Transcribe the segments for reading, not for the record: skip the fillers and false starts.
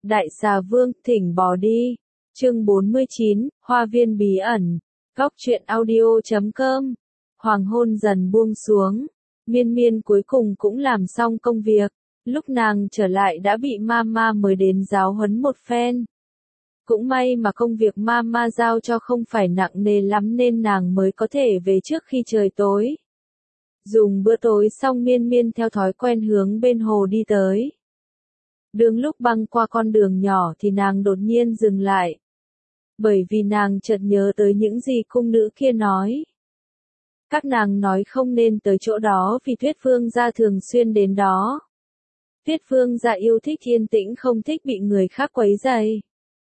Đại xà vương, thỉnh bỏ đi. Chương 49, Hoa viên bí ẩn. Góc truyện audio.com. Hoàng hôn dần buông xuống. Miên Miên cuối cùng cũng làm xong công việc. Lúc nàng trở lại đã bị mama mới đến giáo huấn một phen. Cũng may mà công việc mama giao cho không phải nặng nề lắm nên nàng mới có thể về trước khi trời tối. Dùng bữa tối xong Miên Miên theo thói quen hướng bên hồ đi tới. Đường lúc băng qua con đường nhỏ thì nàng đột nhiên dừng lại. Bởi vì nàng chợt nhớ tới những gì cung nữ kia nói. Các nàng nói không nên tới chỗ đó vì Tuyết Vương gia thường xuyên đến đó. Tuyết Vương gia yêu thích yên tĩnh không thích bị người khác quấy rầy.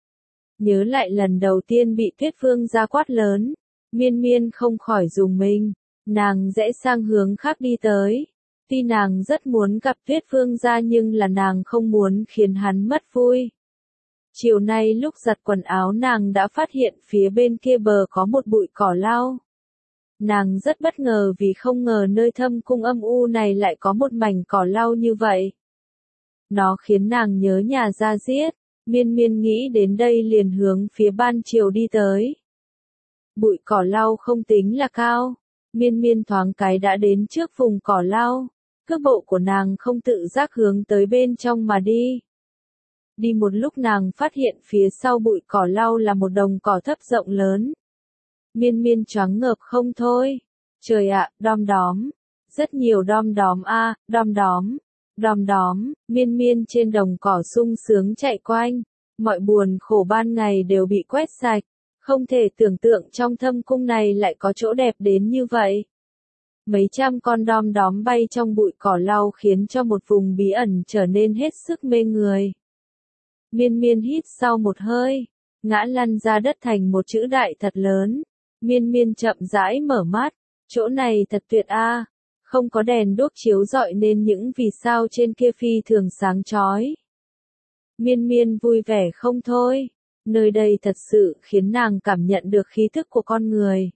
Nhớ lại lần đầu tiên bị Tuyết Vương gia quát lớn, Miên Miên không khỏi rùng mình, nàng rẽ sang hướng khác đi tới. Tuy nàng rất muốn gặp Tuyết Vương gia nhưng là nàng không muốn khiến hắn mất vui. Chiều nay lúc giặt quần áo nàng đã phát hiện phía bên kia bờ có một bụi cỏ lau. Nàng rất bất ngờ vì không ngờ nơi thâm cung âm u này lại có một mảnh cỏ lau như vậy. Nó khiến nàng nhớ nhà Gia Diết. Miên Miên nghĩ đến đây liền hướng phía ban chiều đi tới. Bụi cỏ lau không tính là cao. Miên Miên thoáng cái đã đến trước vùng cỏ lau. Cước bộ của nàng không tự giác hướng tới bên trong mà đi. Đi một lúc nàng phát hiện phía sau bụi cỏ lau là một đồng cỏ thấp rộng lớn. Miên Miên choáng ngợp không thôi. Trời ạ, đom đóm. Rất nhiều đom đóm a, đom đóm. Đom đóm, Miên Miên trên đồng cỏ sung sướng chạy quanh. Mọi buồn khổ ban ngày đều bị quét sạch. Không thể tưởng tượng trong thâm cung này lại có chỗ đẹp đến như vậy. Mấy trăm con đom đóm bay trong bụi cỏ lau khiến cho một vùng bí ẩn trở nên hết sức mê người. Miên Miên hít sau một hơi, ngã lăn ra đất thành một chữ đại thật lớn. Miên Miên chậm rãi mở mắt, chỗ này thật tuyệt a, không có đèn đuốc chiếu rọi nên những vì sao trên kia phi thường sáng chói. Miên Miên vui vẻ không thôi, nơi đây thật sự khiến nàng cảm nhận được khí thức của con người.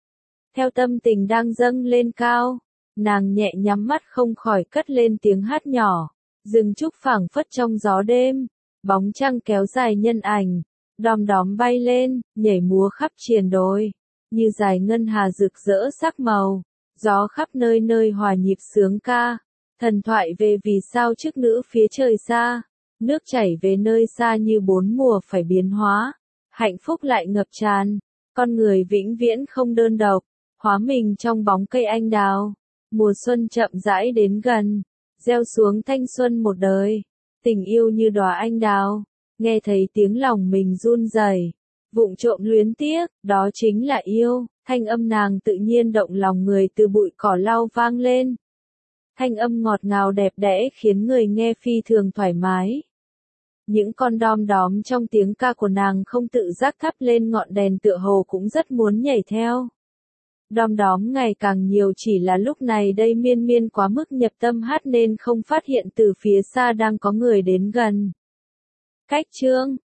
Theo tâm tình đang dâng lên cao, nàng nhẹ nhắm mắt không khỏi cất lên tiếng hát nhỏ, rừng trúc phảng phất trong gió đêm, bóng trăng kéo dài nhân ảnh, đom đóm bay lên, nhảy múa khắp triền đồi, như dải ngân hà rực rỡ sắc màu, gió khắp nơi nơi hòa nhịp sướng ca, thần thoại về vì sao chức nữ phía trời xa, nước chảy về nơi xa như bốn mùa phải biến hóa, hạnh phúc lại ngập tràn, con người vĩnh viễn không đơn độc. Hóa mình trong bóng cây anh đào, mùa xuân chậm rãi đến gần, gieo xuống thanh xuân một đời, tình yêu như đóa anh đào, nghe thấy tiếng lòng mình run rẩy, vụng trộm luyến tiếc, đó chính là yêu, thanh âm nàng tự nhiên động lòng người từ bụi cỏ lau vang lên. Thanh âm ngọt ngào đẹp đẽ khiến người nghe phi thường thoải mái. Những con đom đóm trong tiếng ca của nàng không tự giác thắp lên ngọn đèn tựa hồ cũng rất muốn nhảy theo. Đom đóm ngày càng nhiều chỉ là lúc này đây Miên Miên quá mức nhập tâm hát nên không phát hiện từ phía xa đang có người đến gần. Cách chương